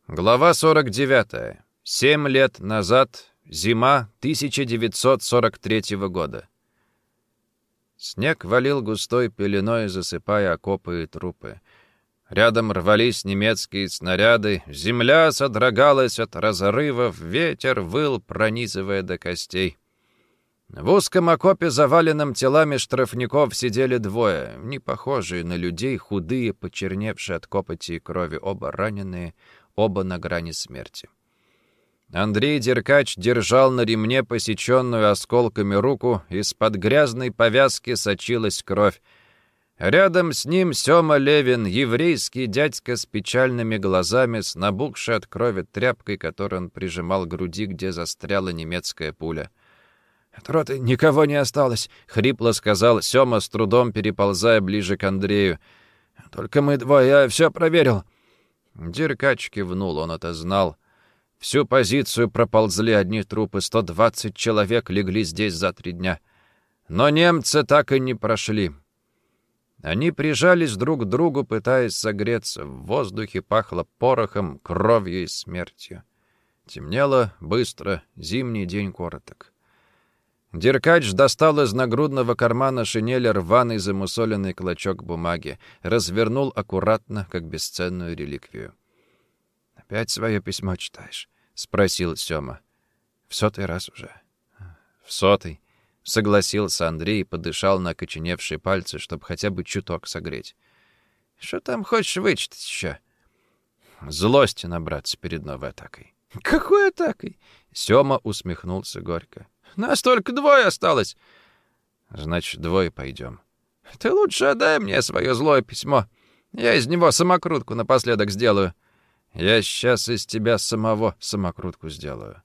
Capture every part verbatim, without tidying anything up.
Глава сорок девятая. Семь лет назад. Зима тысяча девятьсот сорок третьего года. Снег валил густой пеленой, засыпая окопы и трупы. Рядом рвались немецкие снаряды, земля содрогалась от разрывов, ветер выл, пронизывая до костей. В узком окопе, заваленном телами штрафников, сидели двое, не похожие на людей, худые, почерневшие от копоти и крови, оба раненые, оба на грани смерти. Андрей Деркач держал на ремне посеченную осколками руку, из-под грязной повязки сочилась кровь. Рядом с ним Сёма Левин, еврейский дядька с печальными глазами, с набухшей от крови тряпкой, которую он прижимал к груди, где застряла немецкая пуля. «От роты никого не осталось», — хрипло сказал Сёма, с трудом переползая ближе к Андрею. «Только мы двое, я все проверил». Деркач кивнул, он это знал. Всю позицию проползли одни трупы, сто двадцать человек легли здесь за три дня. Но немцы так и не прошли. Они прижались друг к другу, пытаясь согреться. В воздухе пахло порохом, кровью и смертью. Темнело быстро, зимний день короток. Деркач достал из нагрудного кармана шинели рваный замусоленный клочок бумаги, развернул аккуратно, как бесценную реликвию. «Опять свое письмо читаешь?» — спросил Сёма. «В сотый раз уже». «В сотый», — согласился Андрей и подышал на окоченевшие пальцы, чтобы хотя бы чуток согреть. «Что там хочешь вычитать еще?» «Злости набраться перед новой атакой». «Какой атакой?» — Сёма усмехнулся горько. «Нас только двое осталось». «Значит, двое пойдем». «Ты лучше отдай мне свое злое письмо. Я из него самокрутку напоследок сделаю». «Я сейчас из тебя самого самокрутку сделаю».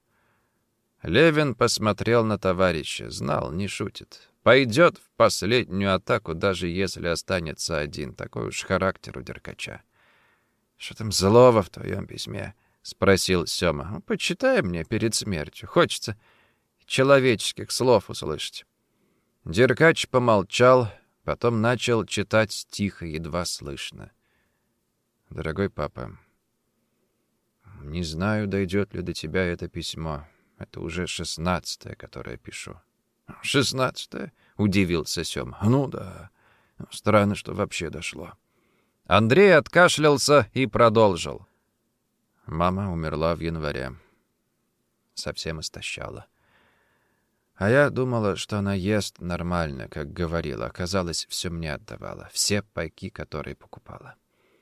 Левин посмотрел на товарища, знал, не шутит. Пойдет в последнюю атаку, даже если останется один. Такой уж характер у Деркача. «Что там злого в твоем письме?» — спросил Сёма. «Ну, почитай мне перед смертью. Хочется человеческих слов услышать». Деркач помолчал, потом начал читать тихо, едва слышно. «Дорогой папа, не знаю, дойдет ли до тебя это письмо. Это уже шестнадцатое, которое пишу». «Шестнадцатое?» — удивился Сёма. «Ну да. Странно, что вообще дошло». Андрей откашлялся и продолжил. Мама умерла в январе. Совсем истощала. А я думала, что она ест нормально, как говорила. Оказалось, все мне отдавала. Все пайки, которые покупала.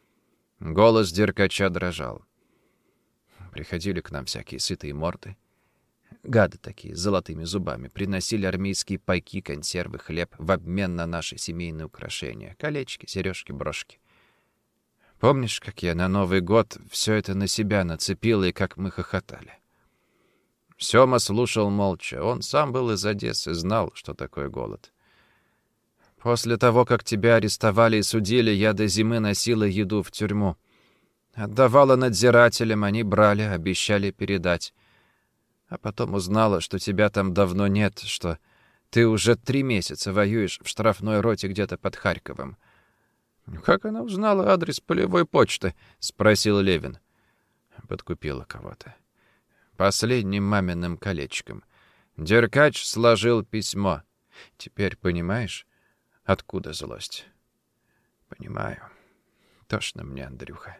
Голос Деркача дрожал. Приходили к нам всякие сытые морды. Гады такие, с золотыми зубами. Приносили армейские пайки, консервы, хлеб в обмен на наши семейные украшения. Колечки, сережки, брошки. Помнишь, как я на Новый год все это на себя нацепила и как мы хохотали? Сёма слушал молча. Он сам был из Одессы, знал, что такое голод. После того, как тебя арестовали и судили, я до зимы носила еду в тюрьму. Отдавала надзирателям, они брали, обещали передать. А потом узнала, что тебя там давно нет, что ты уже три месяца воюешь в штрафной роте где-то под Харьковом. «Как она узнала адрес полевой почты?» — спросил Левин. Подкупила кого-то. Последним маминым колечком. Деркач сложил письмо. «Теперь понимаешь, откуда злость?» «Понимаю. Тошно мне, Андрюха.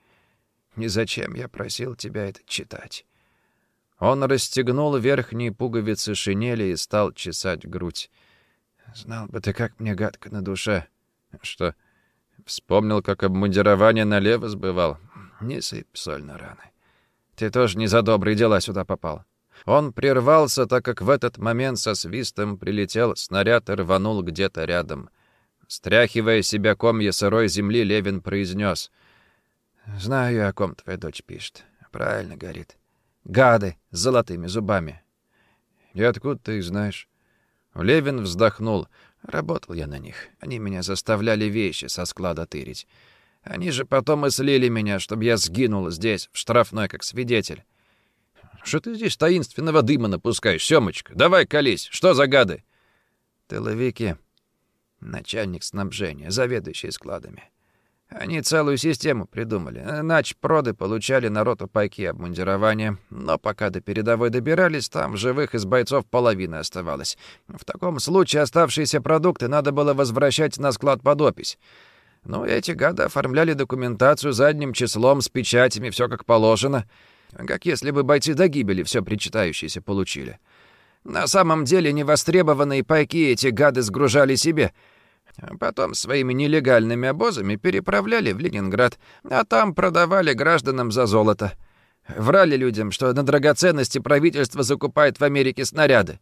Ни зачем я просил тебя это читать». Он расстегнул верхние пуговицы шинели и стал чесать грудь. «Знал бы ты, как мне гадко на душе». «Что, вспомнил, как обмундирование налево сбывал?» «Не сыпь соль на раны. Ты тоже не за добрые дела сюда попал». Он прервался, так как в этот момент со свистом прилетел снаряд и рванул где-то рядом. Стряхивая с себя комья сырой земли, Левин произнес: «Знаю я, о ком твоя дочь пишет. Правильно говорит. Гады с золотыми зубами». «И откуда ты их знаешь?» Левин вздохнул. «Работал я на них. Они меня заставляли вещи со склада тырить. Они же потом и слили меня, чтобы я сгинул здесь, в штрафной, как свидетель». «Что ты здесь таинственного дыма напускаешь, Сёмочка? Давай колись. Что за гады?» «Тыловики. Начальник снабжения, заведующий складами. Они целую систему придумали. Начпроды получали на роту пайки обмундирования. Но пока до передовой добирались, там в живых из бойцов половина оставалась. В таком случае оставшиеся продукты надо было возвращать на склад под опись. Ну, эти гады оформляли документацию задним числом, с печатями, все как положено. Как если бы бойцы до гибели все причитающееся получили. На самом деле невостребованные пайки эти гады сгружали себе. Потом своими нелегальными обозами переправляли в Ленинград, а там продавали гражданам за золото. Врали людям, что на драгоценности правительство закупает в Америке снаряды.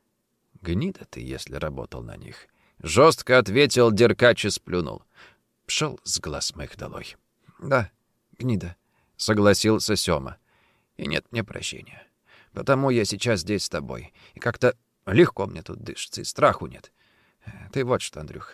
«Гнида ты, если работал на них», — жестко ответил Деркач и сплюнул. «Пшел с глаз моих долой». «Да, гнида», — согласился Сёма. «И нет мне прощения. Потому я сейчас здесь с тобой. И как-то легко мне тут дышится, и страху нет. Ты вот что, Андрюха,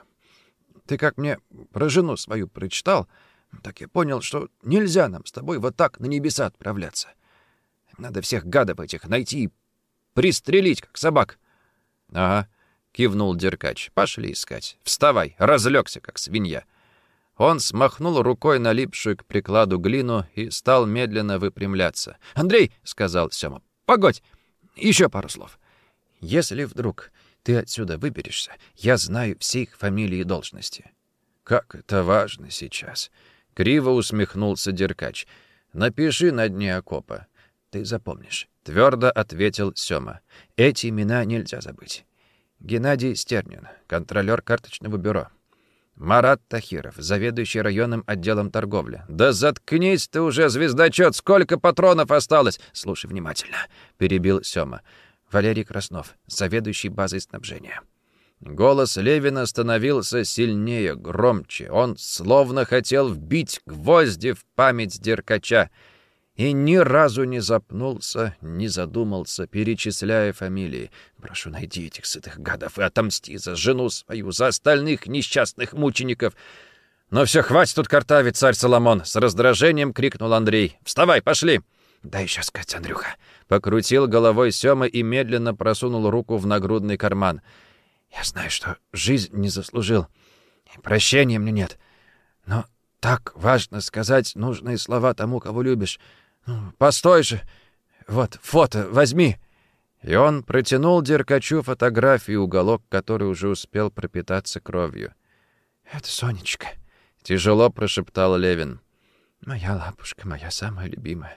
ты как мне про жену свою прочитал, так я понял, что нельзя нам с тобой вот так на небеса отправляться. Надо всех гадов этих найти и пристрелить, как собак». «Ага», — кивнул Деркач. «Пошли искать. Вставай, разлегся, как свинья». Он смахнул рукой налипшую к прикладу глину и стал медленно выпрямляться. «Андрей», — сказал Сёма, — «погодь, еще пару слов. Если вдруг ты отсюда выберешься, я знаю все их фамилии и должности». «Как это важно сейчас!» — криво усмехнулся Деркач. «Напиши на дне окопа». «Ты запомнишь», — твердо ответил Сёма. «Эти имена нельзя забыть. Геннадий Стернин, контролер карточного бюро. Марат Тахиров, заведующий районным отделом торговли». «Да заткнись ты уже, звездочет! Сколько патронов осталось?» «Слушай внимательно», — перебил Сёма. «Валерий Краснов, заведующий базой снабжения». Голос Левина становился сильнее, громче. Он словно хотел вбить гвозди в память Деркача. И ни разу не запнулся, не задумался, перечисляя фамилии. «Прошу, найди этих сытых гадов и отомсти за жену свою, за остальных несчастных мучеников». «Ну все, хватит тут картавить, царь Соломон!» — с раздражением крикнул Андрей. «Вставай, пошли!» «Дай еще сказать, Андрюха!» — покрутил головой Сёма и медленно просунул руку в нагрудный карман. «Я знаю, что жизнь не заслужил, и прощения мне нет. Но так важно сказать нужные слова тому, кого любишь. Ну, постой же! Вот, фото возьми!» И он протянул Деркачу фотографию, уголок которой уже успел пропитаться кровью. «Это Сонечка», — тяжело прошептал Левин. «Моя лапушка, моя самая любимая.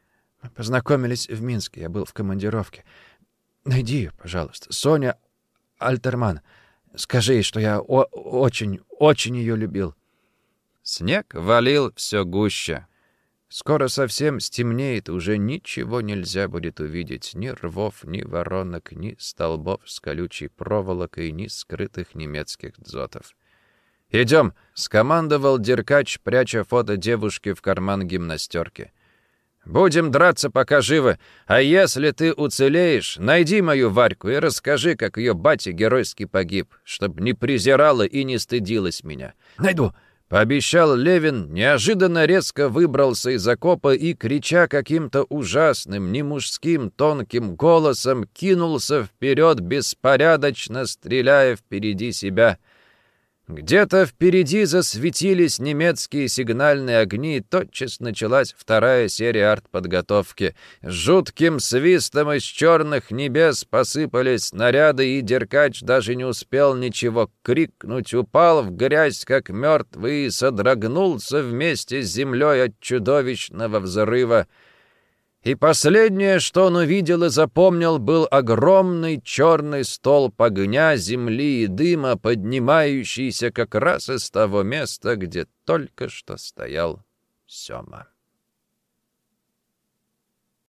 Мы познакомились в Минске, я был в командировке. Найди ее, пожалуйста. Соня Альтерман. Скажи ей, что я о- очень, очень ее любил». Снег валил все гуще. Скоро совсем стемнеет, уже ничего нельзя будет увидеть. Ни рвов, ни воронок, ни столбов с колючей проволокой, ни скрытых немецких дзотов. «Идем!» — скомандовал Деркач, пряча фото девушки в карман гимнастерки. «Будем драться, пока живы. А если ты уцелеешь, найди мою Варьку и расскажи, как ее батя геройски погиб, чтоб не презирала и не стыдилась меня». «Найду!» — пообещал Левин, неожиданно резко выбрался из окопа и, крича каким-то ужасным, немужским, тонким голосом, кинулся вперед, беспорядочно стреляя впереди себя. Где-то впереди засветились немецкие сигнальные огни, и тотчас началась вторая серия артподготовки. С жутким свистом из черных небес посыпались снаряды, и Деркач даже не успел ничего крикнуть, упал в грязь, как мертвый, и содрогнулся вместе с землей от чудовищного взрыва. И последнее, что он увидел и запомнил, был огромный черный столб огня, земли и дыма, поднимающийся как раз из того места, где только что стоял Сёма.